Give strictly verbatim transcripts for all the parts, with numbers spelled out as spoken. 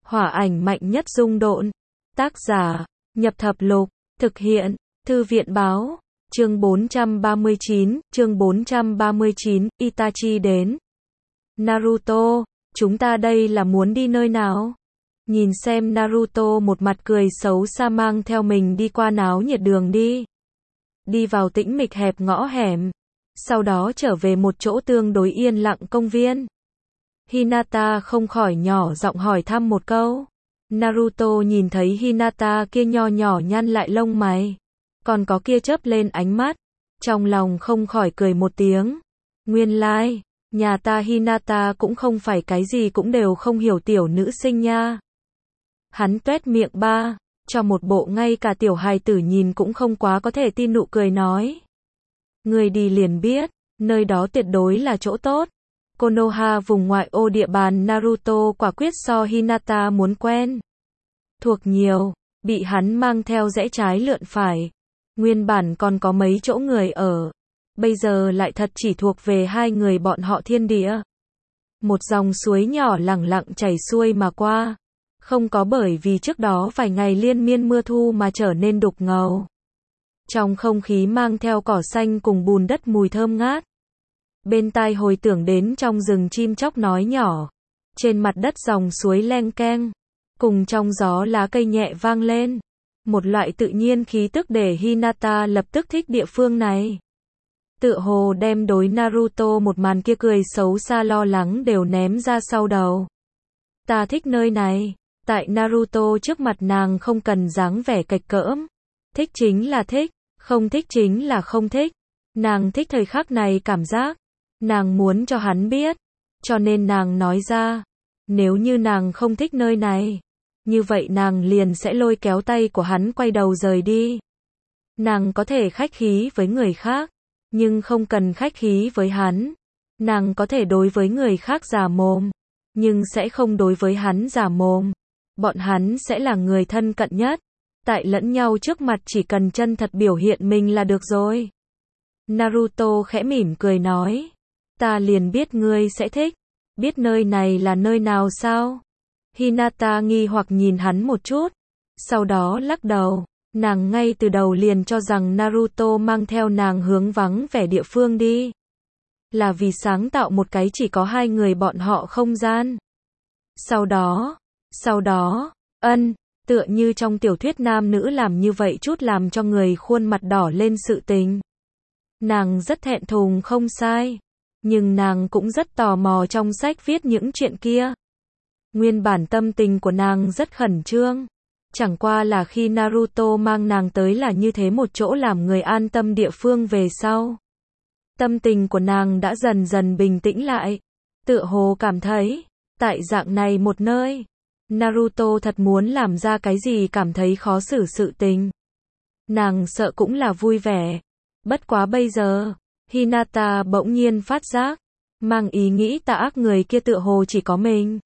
Hỏa ảnh mạnh nhất dung độn. Tác giả, Nhập Thập Lục. Thực hiện, Thư viện báo. Chương bốn trăm ba mươi chín, chương bốn trăm ba mươi chín, Itachi đến. Naruto, chúng ta đây là muốn đi nơi nào? Nhìn xem Naruto một mặt cười xấu xa mang theo mình đi qua náo nhiệt đường đi. Đi vào tĩnh mịch hẹp ngõ hẻm. Sau đó trở về một chỗ tương đối yên lặng công viên. Hinata không khỏi nhỏ giọng hỏi thăm một câu. Naruto nhìn thấy Hinata kia nho nhỏ nhăn lại lông mày. Còn có kia chớp lên ánh mắt. Trong lòng không khỏi cười một tiếng. Nguyên lai, like, nhà ta Hinata cũng không phải cái gì cũng đều không hiểu tiểu nữ sinh nha. Hắn tuét miệng ba, cho một bộ ngay cả tiểu hài tử nhìn cũng không quá có thể tin nụ cười nói. Người đi liền biết, nơi đó tuyệt đối là chỗ tốt. Konoha vùng ngoại ô địa bàn Naruto quả quyết so Hinata muốn quen. Thuộc nhiều, bị hắn mang theo rẽ trái lượn phải. Nguyên bản còn có mấy chỗ người ở. Bây giờ lại thật chỉ thuộc về hai người bọn họ thiên địa. Một dòng suối nhỏ lẳng lặng chảy xuôi mà qua. Không có bởi vì trước đó vài ngày liên miên mưa thu mà trở nên đục ngầu. Trong không khí mang theo cỏ xanh cùng bùn đất mùi thơm ngát. Bên tai hồi tưởng đến trong rừng chim chóc nói nhỏ. Trên mặt đất dòng suối leng keng. Cùng trong gió lá cây nhẹ vang lên. Một loại tự nhiên khí tức để Hinata lập tức thích địa phương này. Tựa hồ đem đối Naruto một màn kia cười xấu xa lo lắng đều ném ra sau đầu. Ta thích nơi này. Tại Naruto trước mặt nàng không cần dáng vẻ kệch cỡm. Thích chính là thích, không thích chính là không thích. Nàng thích thời khắc này cảm giác. Nàng muốn cho hắn biết. Cho nên nàng nói ra. Nếu như nàng không thích nơi này. Như vậy nàng liền sẽ lôi kéo tay của hắn quay đầu rời đi. Nàng có thể khách khí với người khác. Nhưng không cần khách khí với hắn. Nàng có thể đối với người khác già mồm. Nhưng sẽ không đối với hắn già mồm. Bọn hắn sẽ là người thân cận nhất. Tại lẫn nhau trước mặt chỉ cần chân thật biểu hiện mình là được rồi. Naruto khẽ mỉm cười nói. Ta liền biết ngươi sẽ thích. Biết nơi này là nơi nào sao? Hinata nghi hoặc nhìn hắn một chút. Sau đó lắc đầu. Nàng ngay từ đầu liền cho rằng Naruto mang theo nàng hướng vắng vẻ địa phương đi. Là vì sáng tạo một cái chỉ có hai người bọn họ không gian. Sau đó, sau đó, ân, tựa như trong tiểu thuyết nam nữ làm như vậy chút làm cho người khuôn mặt đỏ lên sự tình. Nàng rất thẹn thùng không sai. Nhưng nàng cũng rất tò mò trong sách viết những chuyện kia. Nguyên bản tâm tình của nàng rất khẩn trương. Chẳng qua là khi Naruto mang nàng tới là như thế một chỗ làm người an tâm địa phương về sau. Tâm tình của nàng đã dần dần bình tĩnh lại. Tựa hồ cảm thấy, tại dạng này một nơi, Naruto thật muốn làm ra cái gì cảm thấy khó xử sự tình. Nàng sợ cũng là vui vẻ. Bất quá bây giờ, Hinata bỗng nhiên phát giác, mang ý nghĩ tà ác người kia tựa hồ chỉ có mình.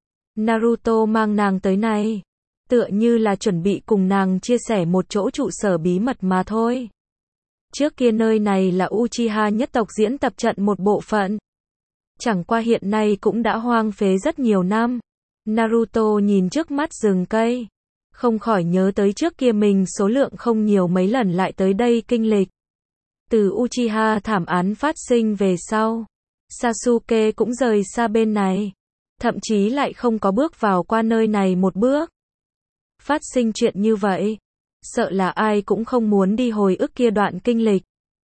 Naruto mang nàng tới này, tựa như là chuẩn bị cùng nàng chia sẻ một chỗ trụ sở bí mật mà thôi. Trước kia nơi này là Uchiha nhất tộc diễn tập trận một bộ phận. Chẳng qua hiện nay cũng đã hoang phế rất nhiều năm. Naruto nhìn trước mắt rừng cây, không khỏi nhớ tới trước kia mình số lượng không nhiều mấy lần lại tới đây kinh lịch. Từ Uchiha thảm án phát sinh về sau, Sasuke cũng rời xa bên này. Thậm chí lại không có bước vào qua nơi này một bước. Phát sinh chuyện như vậy, sợ là ai cũng không muốn đi hồi ức kia đoạn kinh lịch.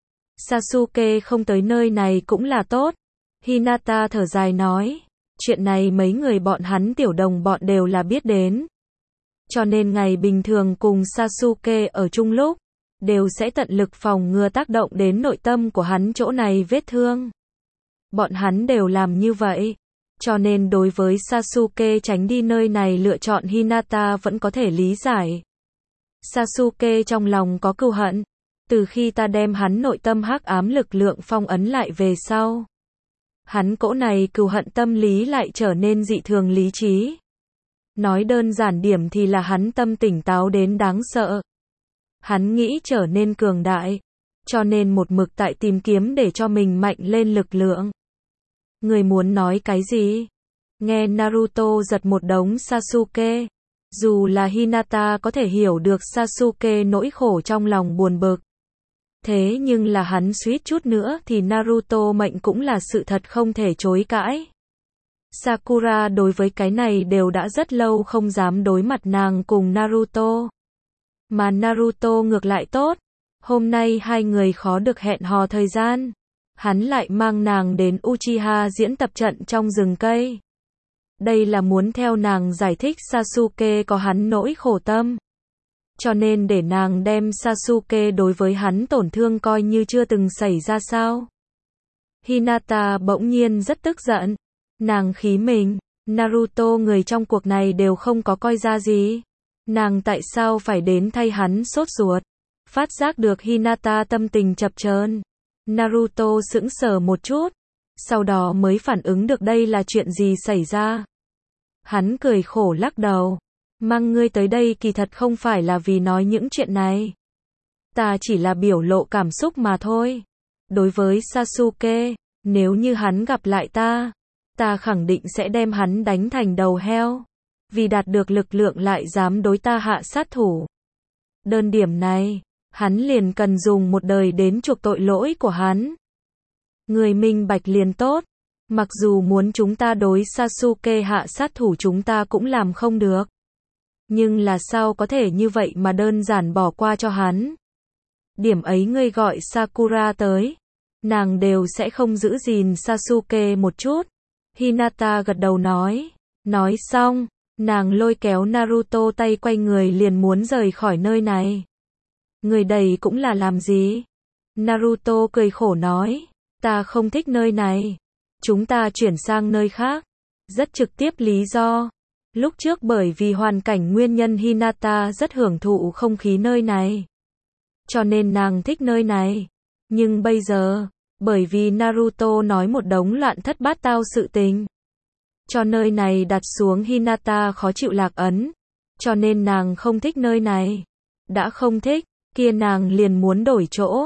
Sasuke không tới nơi này cũng là tốt. Hinata thở dài nói, chuyện này mấy người bọn hắn tiểu đồng bọn đều là biết đến. Cho nên ngày bình thường cùng Sasuke ở chung lúc, đều sẽ tận lực phòng ngừa tác động đến nội tâm của hắn chỗ này vết thương. Bọn hắn đều làm như vậy. Cho nên đối với Sasuke tránh đi nơi này lựa chọn Hinata vẫn có thể lý giải. Sasuke trong lòng có cừu hận. Từ khi ta đem hắn nội tâm hắc ám lực lượng phong ấn lại về sau. Hắn cỗ này cừu hận tâm lý lại trở nên dị thường lý trí. Nói đơn giản điểm thì là hắn tâm tỉnh táo đến đáng sợ. Hắn nghĩ trở nên cường đại. Cho nên một mực tại tìm kiếm để cho mình mạnh lên lực lượng. Người muốn nói cái gì? Nghe Naruto giật một đống Sasuke. Dù là Hinata có thể hiểu được Sasuke nỗi khổ trong lòng buồn bực. Thế nhưng là hắn suýt chút nữa thì Naruto mệnh cũng là sự thật không thể chối cãi. Sakura đối với cái này đều đã rất lâu không dám đối mặt nàng cùng Naruto. Mà Naruto ngược lại tốt. Hôm nay hai người khó được hẹn hò thời gian. Hắn lại mang nàng đến Uchiha diễn tập trận trong rừng cây. Đây là muốn theo nàng giải thích Sasuke có hắn nỗi khổ tâm. Cho nên để nàng đem Sasuke đối với hắn tổn thương coi như chưa từng xảy ra sao. Hinata bỗng nhiên rất tức giận. Nàng khí mình, Naruto người trong cuộc này đều không có coi ra gì. Nàng tại sao phải đến thay hắn sốt ruột. Phát giác được Hinata tâm tình chập chờn. Naruto sững sờ một chút. Sau đó mới phản ứng được đây là chuyện gì xảy ra. Hắn cười khổ lắc đầu. Mang ngươi tới đây kỳ thật không phải là vì nói những chuyện này. Ta chỉ là biểu lộ cảm xúc mà thôi. Đối với Sasuke, nếu như hắn gặp lại ta, ta khẳng định sẽ đem hắn đánh thành đầu heo. Vì đạt được lực lượng lại dám đối ta hạ sát thủ. Đơn điểm này, hắn liền cần dùng một đời đến chuộc tội lỗi của hắn. Người minh bạch liền tốt. Mặc dù muốn chúng ta đối Sasuke hạ sát thủ chúng ta cũng làm không được. Nhưng là sao có thể như vậy mà đơn giản bỏ qua cho hắn. Điểm ấy ngươi gọi Sakura tới. Nàng đều sẽ không giữ gìn Sasuke một chút. Hinata gật đầu nói. Nói xong, nàng lôi kéo Naruto tay quay người liền muốn rời khỏi nơi này. Người đầy cũng là làm gì? Naruto cười khổ nói. Ta không thích nơi này. Chúng ta chuyển sang nơi khác. Rất trực tiếp lý do. Lúc trước bởi vì hoàn cảnh nguyên nhân Hinata rất hưởng thụ không khí nơi này. Cho nên nàng thích nơi này. Nhưng bây giờ, bởi vì Naruto nói một đống loạn thất bát tao sự tình. Cho nơi này đặt xuống Hinata khó chịu lạc ấn. Cho nên nàng không thích nơi này. Đã không thích, kia nàng liền muốn đổi chỗ.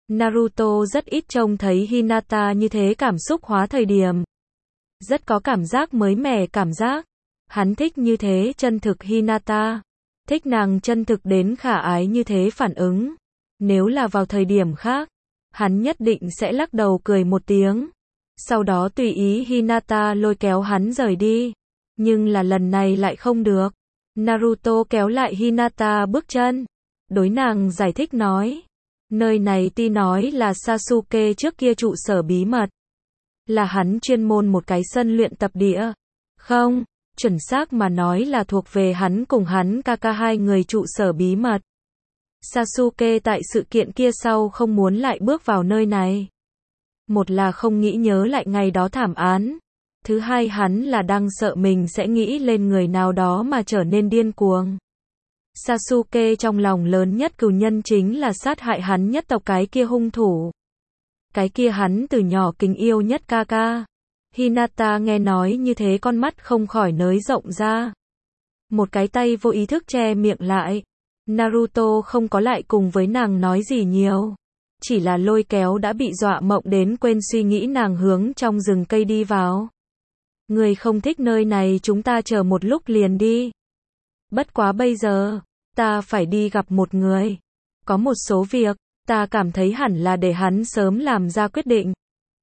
Naruto rất ít trông thấy Hinata như thế cảm xúc hóa thời điểm. Rất có cảm giác mới mẻ cảm giác. Hắn thích như thế chân thực Hinata. Thích nàng chân thực đến khả ái như thế phản ứng. Nếu là vào thời điểm khác, hắn nhất định sẽ lắc đầu cười một tiếng. Sau đó tùy ý Hinata lôi kéo hắn rời đi. Nhưng là lần này lại không được. Naruto kéo lại Hinata bước chân. Đối nàng giải thích nói. Nơi này ti nói là Sasuke trước kia trụ sở bí mật. Là hắn chuyên môn một cái sân luyện tập địa. Không, chuẩn xác mà nói là thuộc về hắn cùng hắn Kaka hai người trụ sở bí mật. Sasuke tại sự kiện kia sau không muốn lại bước vào nơi này. Một là không nghĩ nhớ lại ngày đó thảm án. Thứ hai hắn là đang sợ mình sẽ nghĩ lên người nào đó mà trở nên điên cuồng. Sasuke trong lòng lớn nhất cừu nhân chính là sát hại hắn nhất tộc cái kia hung thủ. Cái kia hắn từ nhỏ kính yêu nhất Kaka. Hinata nghe nói như thế con mắt không khỏi nới rộng ra. Một cái tay vô ý thức che miệng lại. Naruto không có lại cùng với nàng nói gì nhiều. Chỉ là lôi kéo đã bị dọa mộng đến quên suy nghĩ nàng hướng trong rừng cây đi vào. Người không thích nơi này chúng ta chờ một lúc liền đi. Bất quá bây giờ, ta phải đi gặp một người. Có một số việc, ta cảm thấy hẳn là để hắn sớm làm ra quyết định.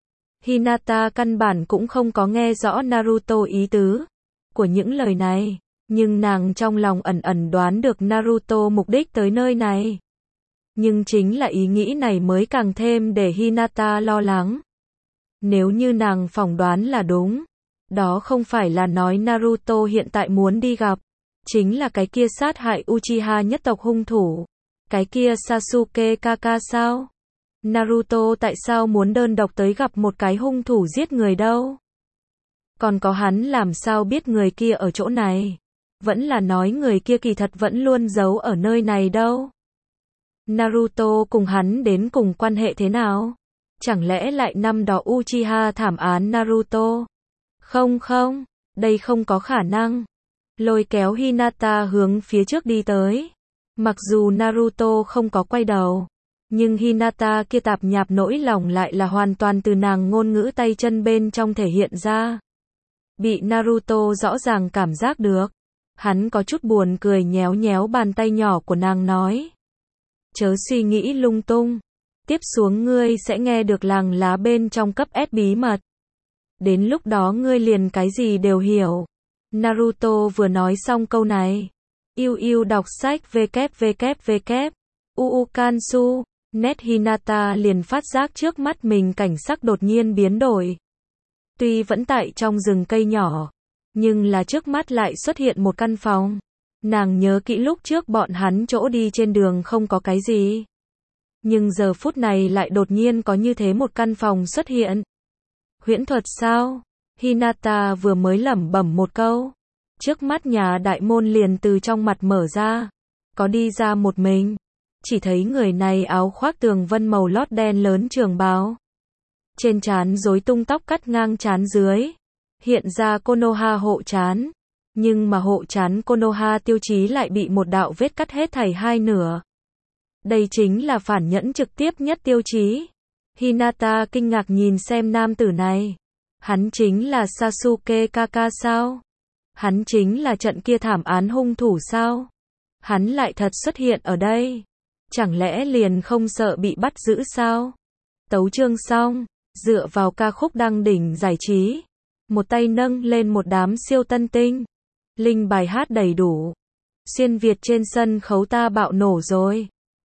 Hinata căn bản cũng không có nghe rõ Naruto ý tứ của những lời này. Nhưng nàng trong lòng ẩn ẩn đoán được Naruto mục đích tới nơi này. Nhưng chính là ý nghĩ này mới càng thêm để Hinata lo lắng. Nếu như nàng phỏng đoán là đúng, đó không phải là nói Naruto hiện tại muốn đi gặp. Chính là cái kia sát hại Uchiha nhất tộc hung thủ. Cái kia Sasuke Kaka sao? Naruto tại sao muốn đơn độc tới gặp một cái hung thủ giết người đâu? Còn có hắn làm sao biết người kia ở chỗ này? Vẫn là nói người kia kỳ thật vẫn luôn giấu ở nơi này đâu? Naruto cùng hắn đến cùng quan hệ thế nào? Chẳng lẽ lại năm đó Uchiha thảm án Naruto? Không không, đây không có khả năng. Lôi kéo Hinata hướng phía trước đi tới. Mặc dù Naruto không có quay đầu, nhưng Hinata kia tạp nhạp nỗi lòng lại là hoàn toàn từ nàng ngôn ngữ tay chân bên trong thể hiện ra. bị Naruto rõ ràng cảm giác được. Hắn có chút buồn cười nhéo nhéo bàn tay nhỏ của nàng nói. Chớ suy nghĩ lung tung. Tiếp xuống ngươi sẽ nghe được làng lá bên trong cấp S bí mật. Đến lúc đó ngươi liền cái gì đều hiểu. Naruto vừa nói xong câu này. Yêu yêu đọc sách www. Uukansu. Nét Hinata liền phát giác trước mắt mình cảnh sắc đột nhiên biến đổi. Tuy vẫn tại trong rừng cây nhỏ, nhưng là trước mắt lại xuất hiện một căn phòng. Nàng nhớ kỹ lúc trước bọn hắn chỗ đi trên đường không có cái gì. Nhưng giờ phút này lại đột nhiên có như thế một căn phòng xuất hiện. Huyễn thuật sao? Hinata vừa mới lẩm bẩm một câu. Trước mắt nhà đại môn liền từ trong mặt mở ra. Có đi ra một mình. Chỉ thấy người này áo khoác tường vân màu lót đen lớn trường bào. Trên trán rối tung tóc cắt ngang trán dưới. Hiện ra Konoha hộ trán. Nhưng mà hộ trán Konoha tiêu chí lại bị một đạo vết cắt hết thảy hai nửa. Đây chính là phản nhẫn trực tiếp nhất tiêu chí. Hinata kinh ngạc nhìn xem nam tử này. Hắn chính là Sasuke Kaka sao? Hắn chính là trận kia thảm án hung thủ sao? Hắn lại thật xuất hiện ở đây. Chẳng lẽ liền không sợ bị bắt giữ sao? Tấu chương xong, dựa vào ca khúc đăng đỉnh giải trí. Một tay nâng lên một đám siêu tân tinh. Linh bài hát đầy đủ. Xuyên Việt trên sân khấu ta bạo nổ rồi.